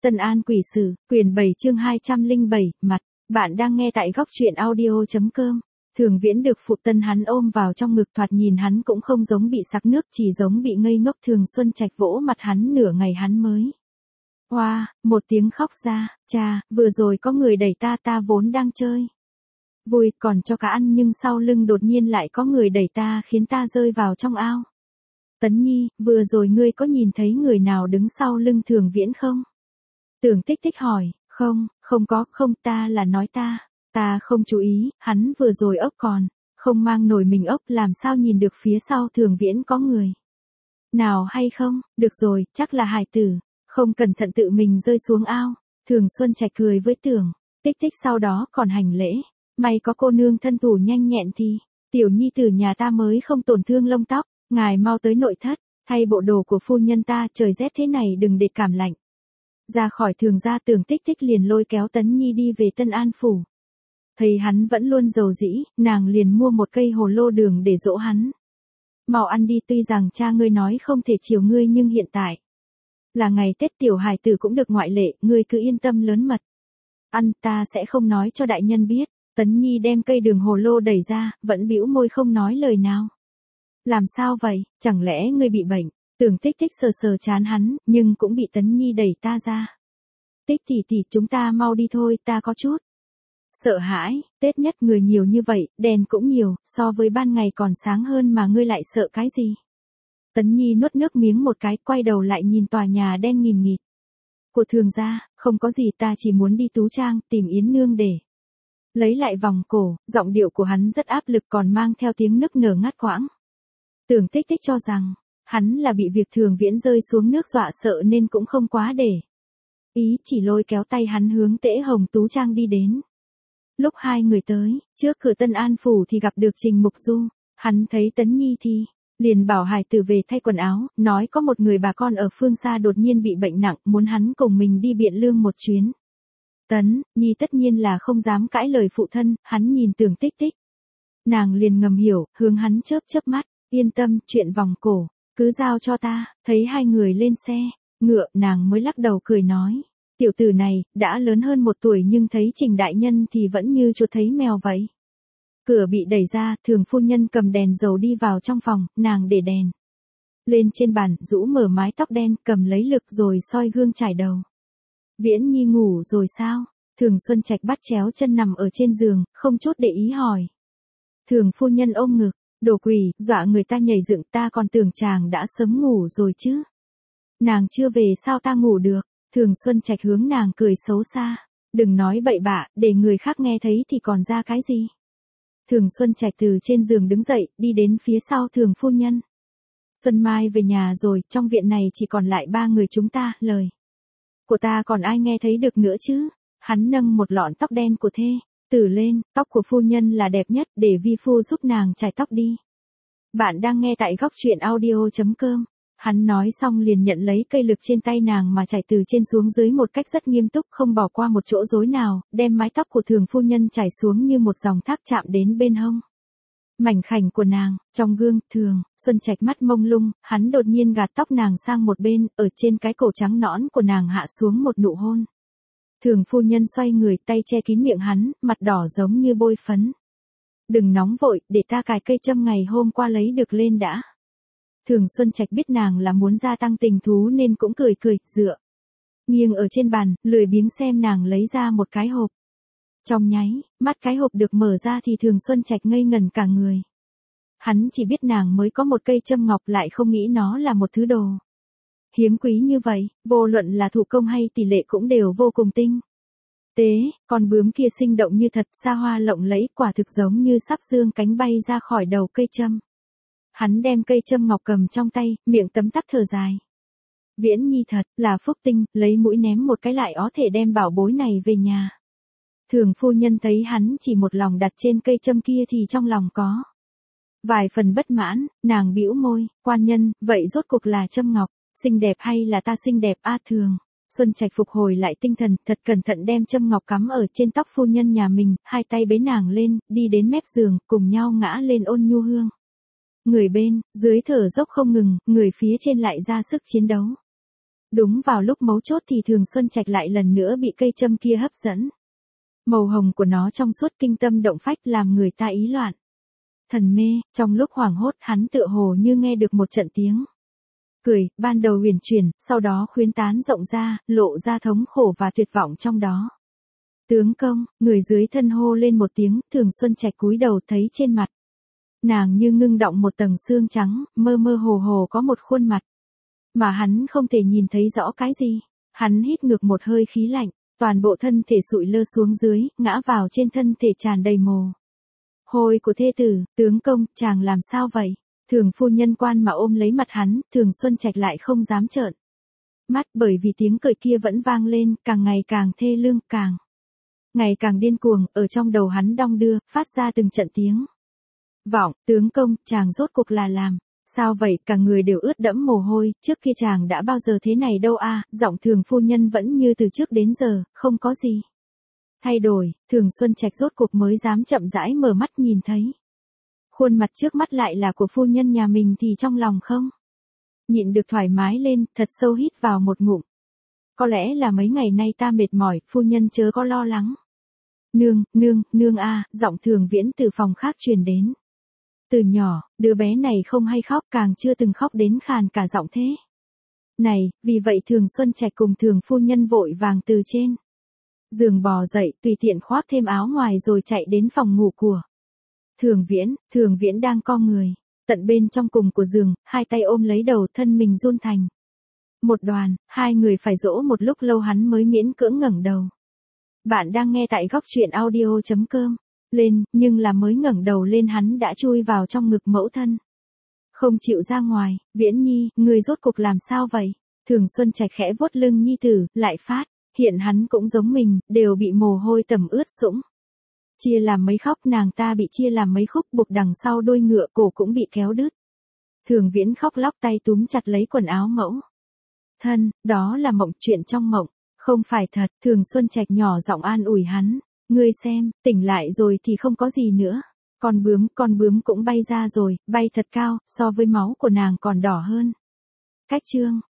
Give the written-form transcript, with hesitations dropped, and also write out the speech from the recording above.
Tân An Quỷ Sử, quyển 7 chương 207, mặt. Bạn đang nghe tại góc truyện audio.com. Thường Viễn được Phụ Tân hắn ôm vào trong ngực, thoạt nhìn hắn cũng không giống bị sặc nước, chỉ giống bị ngây ngốc. Thường Xuân Trạch vỗ mặt hắn nửa ngày hắn mới một tiếng khóc ra, cha, vừa rồi có người đẩy ta vốn đang chơi vui còn cho cá ăn, nhưng sau lưng đột nhiên lại có người đẩy ta khiến ta rơi vào trong ao. Tấn Nhi, vừa rồi ngươi có nhìn thấy người nào đứng sau lưng Thường Viễn không? Tưởng Tích Tích hỏi. Không có, ta là nói ta không chú ý, hắn vừa rồi ốc còn không mang nổi mình ốc, làm sao nhìn được phía sau Thường Viễn có người nào hay không? Được rồi, chắc là hài tử, không cẩn thận tự mình rơi xuống ao. Thường Xuân Trạch cười với Tưởng Tích Tích, sau đó còn hành lễ. May có cô nương thân thủ nhanh nhẹn thì tiểu nhi tử nhà ta mới không tổn thương lông tóc. Ngài mau tới nội thất, thay bộ đồ của phu nhân ta, trời rét thế này đừng để cảm lạnh. Ra khỏi Thường gia, Tưởng Tích Tích liền lôi kéo Tấn Nhi đi về Tân An phủ. Thấy hắn vẫn luôn dầu dĩ, nàng liền mua một cây hồ lô đường để dỗ hắn. Mau ăn đi, tuy rằng cha ngươi nói không thể chiều ngươi, nhưng hiện tại là ngày Tết, tiểu hài tử cũng được ngoại lệ, ngươi cứ yên tâm lớn mật. Ăn, ta sẽ không nói cho đại nhân biết. Tấn Nhi đem cây đường hồ lô đẩy ra, vẫn bĩu môi không nói lời nào. Làm sao vậy, chẳng lẽ ngươi bị bệnh? Tưởng Tích Tích sờ chán hắn, nhưng cũng bị Tấn Nhi đẩy ta ra. Tích tỷ, chúng ta mau đi thôi, ta có chút sợ hãi. Tết nhất người nhiều như vậy, đèn cũng nhiều, so với ban ngày còn sáng hơn mà ngươi lại sợ cái gì? Tấn Nhi nuốt nước miếng một cái, quay đầu lại nhìn tòa nhà đen nghìn nghịt của Thường gia. Không có gì, ta chỉ muốn đi Tú Trang tìm Yến nương để lấy lại vòng cổ. Giọng điệu của hắn rất áp lực, còn mang theo tiếng nức nở ngắt quãng. Tưởng Tích Tích cho rằng hắn là bị việc Thường Viễn rơi xuống nước dọa sợ nên cũng không quá để ý, chỉ lôi kéo tay hắn hướng Tễ Hồng Tú Trang đi đến. Lúc hai người tới trước cửa Tân An phủ thì gặp được Trình Mục Du. Hắn thấy Tấn Nhi thì liền bảo hài tử về thay quần áo, nói có một người bà con ở phương xa đột nhiên bị bệnh nặng, muốn hắn cùng mình đi Biện Lương một chuyến. Tấn Nhi tất nhiên là không dám cãi lời phụ thân, hắn nhìn Tưởng Tích Tích, nàng liền ngầm hiểu, hướng hắn chớp mắt. Yên tâm, chuyện vòng cổ cứ giao cho ta. Thấy hai người lên xe ngựa, nàng mới lắc đầu cười nói, tiểu tử này đã lớn hơn 1 tuổi nhưng thấy Trình đại nhân thì vẫn như chuột thấy mèo vậy. Cửa bị đẩy ra, Thường phu nhân cầm đèn dầu đi vào trong phòng, nàng để đèn lên trên bàn, rũ mở mái tóc đen, cầm lấy lược rồi soi gương chải đầu. Viễn Nhi ngủ rồi sao? Thường Xuân Trạch bắt chéo chân nằm ở trên giường, không chút để ý hỏi. Thường phu nhân ôm ngực, đồ quỷ, dọa người ta nhảy dựng, ta còn tưởng chàng đã sớm ngủ rồi chứ. Nàng chưa về sao ta ngủ được? Thường Xuân Trạch hướng nàng cười xấu xa. Đừng nói bậy bạ, để người khác nghe thấy thì còn ra cái gì? Thường Xuân Trạch từ trên giường đứng dậy, đi đến phía sau Thường phu nhân. Xuân Mai về nhà rồi, trong viện này chỉ còn lại 3 người chúng ta, lời của ta còn ai nghe thấy được nữa chứ? Hắn nâng một lọn tóc đen của thê tử lên, tóc của phu nhân là đẹp nhất, để vi phu giúp nàng chải tóc đi. Bạn đang nghe tại góc truyện audio.com. Hắn nói xong liền nhận lấy cây lược trên tay nàng mà chải từ trên xuống dưới một cách rất nghiêm túc, không bỏ qua một chỗ rối nào, đem mái tóc của Thường phu nhân chải xuống như một dòng thác chạm đến bên hông mảnh khảnh của nàng. Trong gương, Thường Xuân Trạch mắt mông lung, hắn đột nhiên gạt tóc nàng sang một bên, ở trên cái cổ trắng nõn của nàng hạ xuống một nụ hôn. Thường phu nhân xoay người, tay che kín miệng hắn, mặt đỏ giống như bôi phấn. Đừng nóng vội, để ta cài cây châm ngày hôm qua lấy được lên đã. Thường Xuân Trạch biết nàng là muốn gia tăng tình thú nên cũng cười, dựa nghiêng ở trên bàn, lười biếng xem nàng lấy ra một cái hộp. Trong nháy mắt cái hộp được mở ra thì Thường Xuân Trạch ngây ngẩn cả người. Hắn chỉ biết nàng mới có một cây châm ngọc, lại không nghĩ nó là một thứ đồ hiếm quý như vậy, vô luận là thủ công hay tỷ lệ cũng đều vô cùng tinh tế. Con bướm kia sinh động như thật, xa hoa lộng lẫy, quả thực giống như sắp dương cánh bay ra khỏi đầu cây châm. Hắn đem cây châm ngọc cầm trong tay, miệng tấm tắc thở dài. Viễn Nhi thật là phúc tinh, lấy mũi ném một cái lại có thể đem bảo bối này về nhà. Thường phu nhân thấy hắn chỉ một lòng đặt trên cây châm kia thì trong lòng có vài phần bất mãn, nàng bĩu môi, quan nhân, vậy rốt cuộc là châm ngọc xinh đẹp hay là ta xinh đẹp a? Thường Xuân Trạch phục hồi lại tinh thần, thật cẩn thận đem châm ngọc cắm ở trên tóc phu nhân nhà mình, hai tay bế nàng lên, đi đến mép giường, cùng nhau ngã lên ôn nhu hương. Người bên dưới thở dốc không ngừng, người phía trên lại ra sức chiến đấu. Đúng vào lúc mấu chốt thì Thường Xuân Trạch lại lần nữa bị cây châm kia hấp dẫn. Màu hồng của nó trong suốt kinh tâm động phách làm người ta ý loạn. Thần mê, trong lúc hoảng hốt hắn tựa hồ như nghe được một trận tiếng cười, ban đầu huyền chuyển, sau đó khuyến tán rộng ra, lộ ra thống khổ và tuyệt vọng trong đó. Tướng công, người dưới thân hô lên một tiếng, Thường Xuân Trạch cúi đầu thấy trên mặt nàng như ngưng đọng một tầng xương trắng, mơ mơ hồ hồ có một khuôn mặt. Mà hắn không thể nhìn thấy rõ cái gì. Hắn hít ngược một hơi khí lạnh, toàn bộ thân thể sụi lơ xuống dưới, ngã vào trên thân thể tràn đầy mồ hôi của thê tử. Tướng công, chàng làm sao vậy? Thường phu nhân quan mà ôm lấy mặt hắn, Thường Xuân Trạch lại không dám trợn mắt, bởi vì tiếng cười kia vẫn vang lên, càng ngày càng thê lương, càng ngày càng điên cuồng, ở trong đầu hắn đong đưa, phát ra từng trận tiếng vọng. Tướng công, chàng rốt cuộc là làm sao vậy? Cả người đều ướt đẫm mồ hôi, trước kia chàng đã bao giờ thế này đâu a. Giọng Thường phu nhân vẫn như từ trước đến giờ, không có gì thay đổi. Thường Xuân Trạch rốt cuộc mới dám chậm rãi mở mắt nhìn thấy khuôn mặt trước mắt lại là của phu nhân nhà mình thì trong lòng không nhịn được thoải mái lên, thật sâu hít vào một ngụm. Có lẽ là mấy ngày nay ta mệt mỏi, phu nhân chớ có lo lắng. Nương a, giọng Thường Viễn từ phòng khác truyền đến. Từ nhỏ, đứa bé này không hay khóc, càng chưa từng khóc đến khàn cả giọng thế này, vì vậy Thường Xuân Trạch cùng Thường phu nhân vội vàng từ trên giường bò dậy, tùy tiện khoác thêm áo ngoài rồi chạy đến phòng ngủ của Thường Viễn đang co người tận bên trong cùng của giường, hai tay ôm lấy đầu, thân mình run thành một đoàn, hai người phải dỗ một lúc lâu hắn mới miễn cưỡng ngẩng đầu. Bạn đang nghe tại góc truyện audio.com. Lên, nhưng là mới ngẩng đầu lên hắn đã chui vào trong ngực mẫu thân. Không chịu ra ngoài. Viễn Nhi, người rốt cuộc làm sao vậy? Thường Xuân Trạch khẽ vuốt lưng nhi tử, lại phát hiện hắn cũng giống mình, đều bị mồ hôi tẩm ướt sũng. Chia làm mấy khóc, nàng ta bị chia làm mấy khúc, buộc đằng sau đuôi ngựa, cổ cũng bị kéo đứt. Thường Viễn khóc lóc, tay túm chặt lấy quần áo mẫu thân, đó là mộng, chuyện trong mộng, không phải thật. Thường Xuân Trạch nhỏ giọng an ủi hắn, ngươi xem, tỉnh lại rồi thì không có gì nữa. Con bướm cũng bay ra rồi, bay thật cao, so với máu của nàng còn đỏ hơn. Cách chương